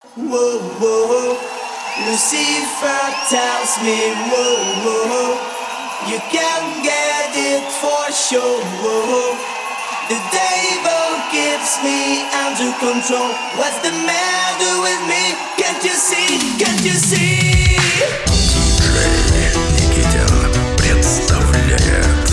Whoa, whoa. Lucifer tells me, whoa, whoa. You can get it for sure. Whoa. The devil keeps me under control. What's the matter with me? Can't you see? Can't you see? Диджей Никитин представляет.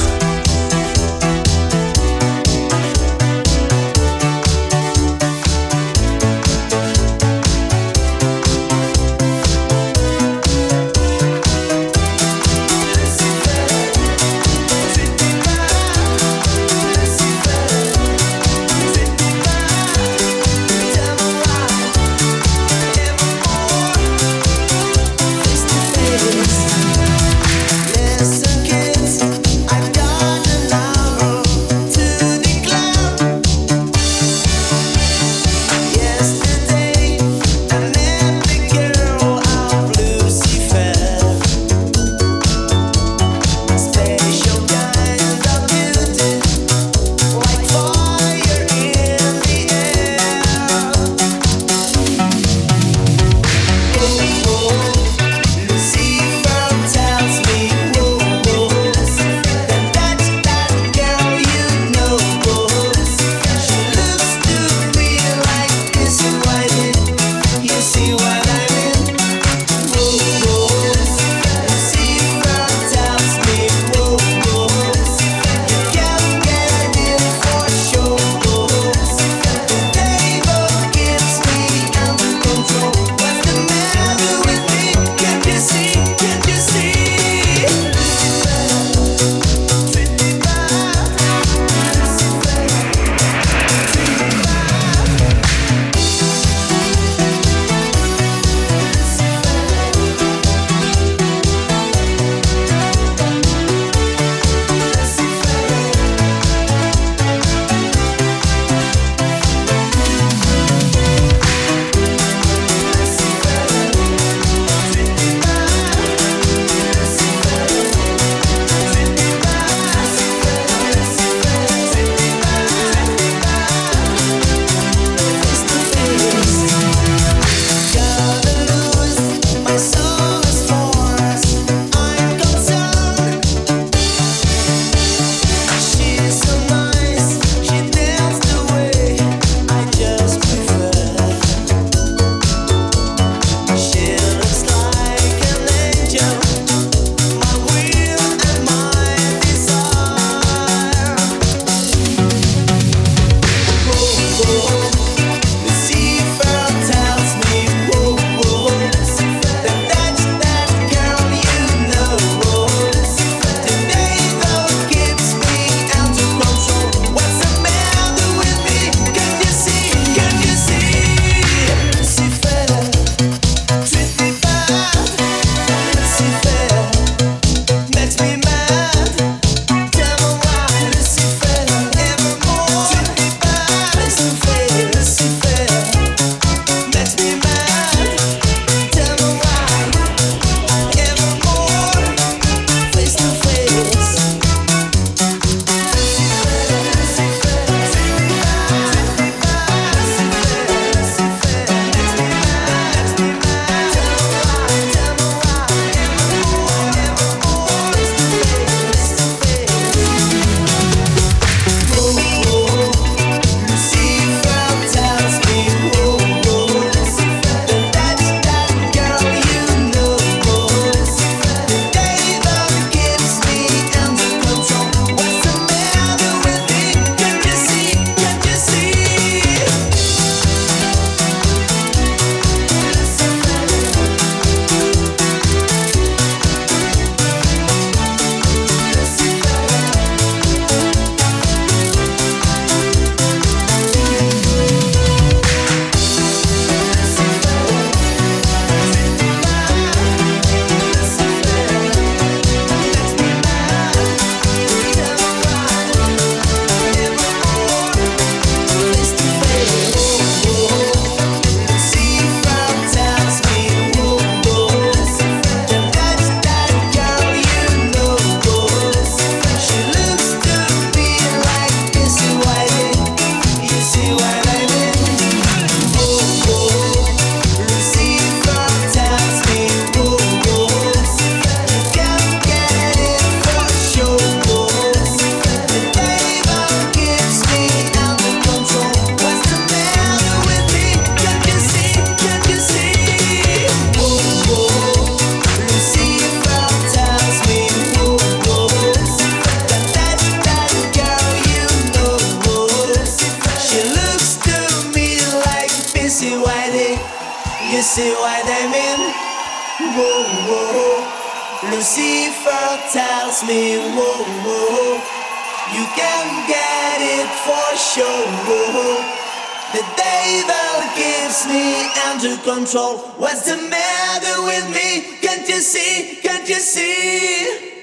You see what I mean? Whoa, whoa. Lucifer tells me, whoa, whoa. You can get it for sure. Whoa. The devil gives me under control. What's the matter with me? Can't you see? Can't you see?